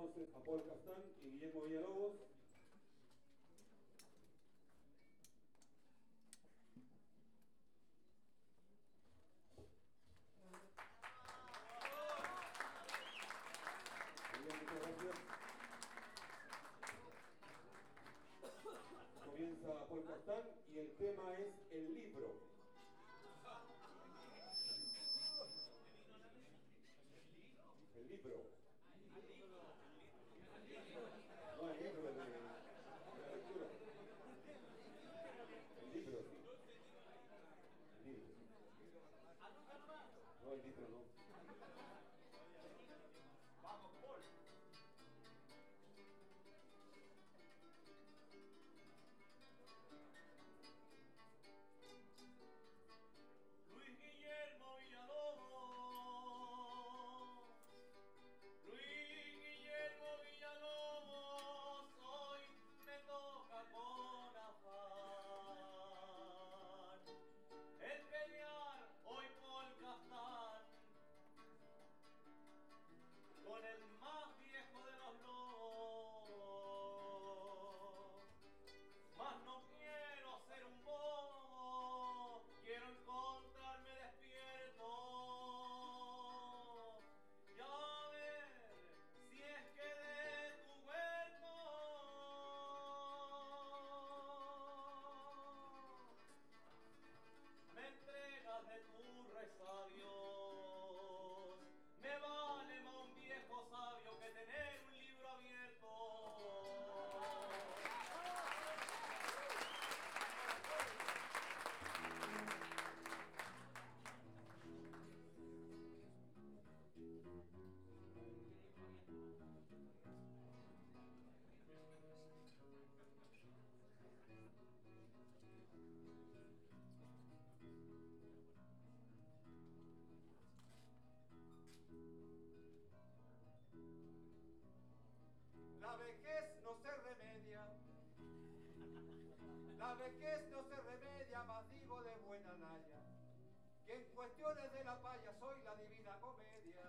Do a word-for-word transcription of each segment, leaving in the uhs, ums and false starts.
entonces a Paul Castán y Guillermo Villalobos. Muy bien, muchas gracias. Comienza Paul Castán y el tema es el libro. El libro. No, el libro de, de la lectura. El libro, sí. El libro. No, el libro no. Vamos, Paul. Luis Guillermo Villalobos. Luis Guillermo Villalobos, hoy me toca con afán el pelear hoy por Castán con el más viejo de los lobos. Mas no quiero ser un bobo, quiero encontrarme despierto y a ver si es que de tu huerto me entregas de tus resabios. Me vale más un viejo sabio que tener un libro abierto. La vejez no se remedia, la vejez no se remedia, mas digo de buena laya, que en cuestiones de la paya soy la divina comedia.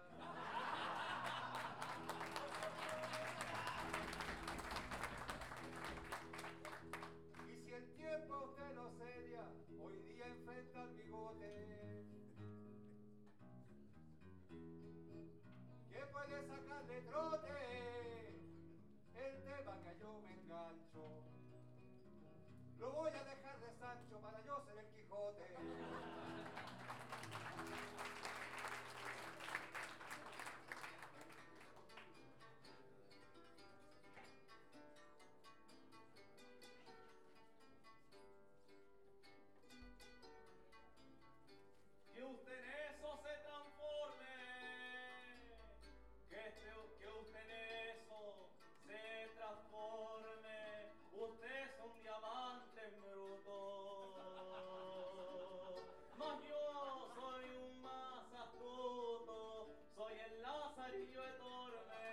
Y si el tiempo a usted lo seria, hoy día enfrenta el bigote, que puede sacar de trote el tema que yo me engancho. Lo voy a dejar de Sancho para yo ser el Quijote. Que usted en eso se transforme, que, este, que usted en eso se transforme. Usted es un diamante bruto, mas yo soy un más astuto, soy el Lazarillo de Tormes.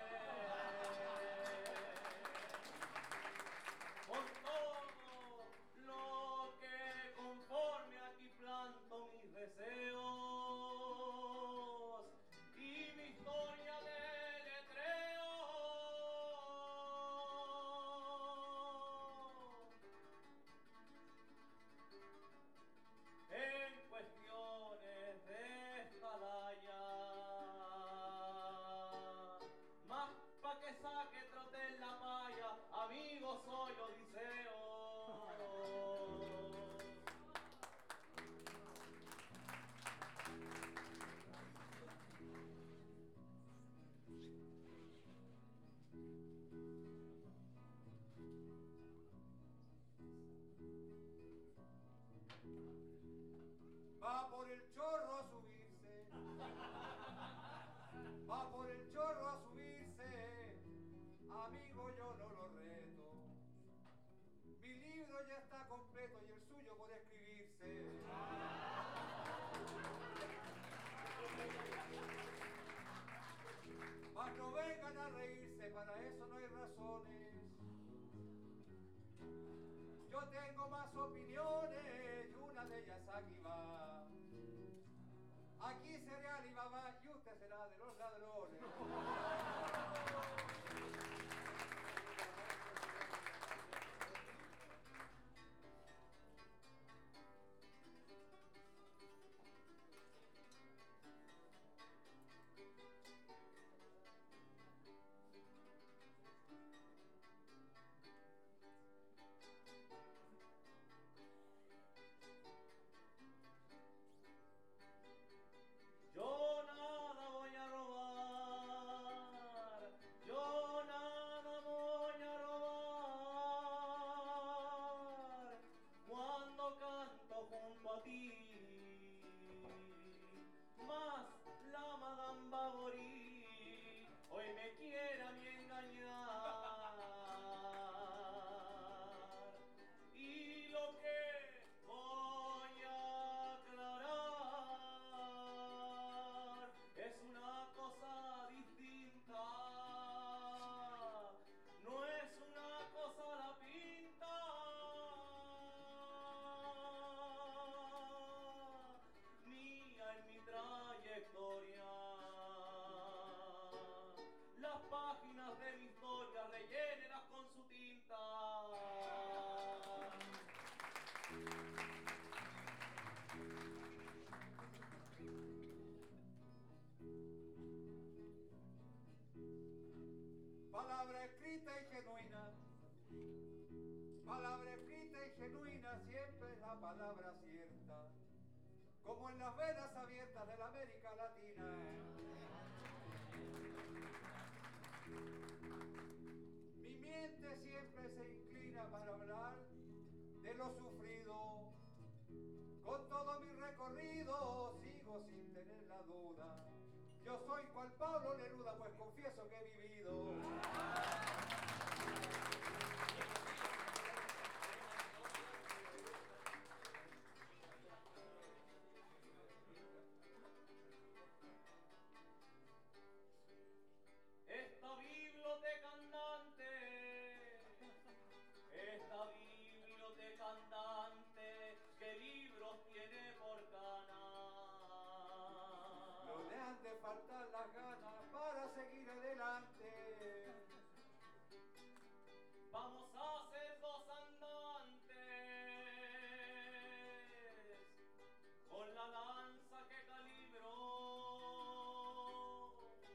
Por todo lo que conforme aquí planto mis deseos y mi historia de letreo. En cuestiones de estalaya, más pa' que saque trote en la paya, amigo soy Odiseo. Va por el chorro a subirse, va por el chorro a subirse, amigo yo no lo reto. Mi libro ya está completo y el suyo por escribirse. Mas no vengan a reírse, para eso no hay razones. Yo tengo más opiniones y una de ellas aquí va. Aquí será Alibaba y usted será de los ladrones. Palabra escrita y genuina, palabra escrita y genuina, siempre es la palabra cierta, como en las venas abiertas de la América Latina. Mi mente siempre se inclina para hablar de lo sufrido, con todo mi recorrido sigo sin tener la duda. Yo soy cual Pablo Neruda, pues confieso que he vivido. Esta biblioteca andante, esta biblioteca andante, ¿qué libros tiene por cana? No le han de faltar las ganas para seguir adelante. Vamos a ser dos andantes con la lanza que calibró.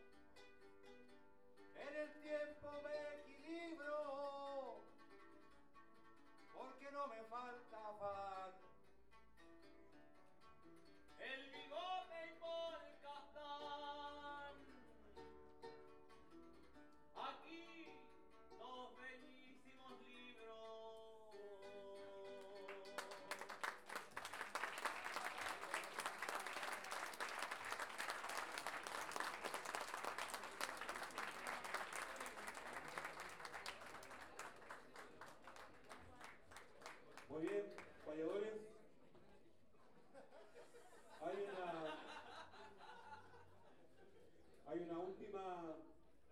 En el tiempo me equilibro, porque no me falta afán. El bigote y polka están aquí, dos bellísimos libros. Muy bien, payadores. Hay una, hay una última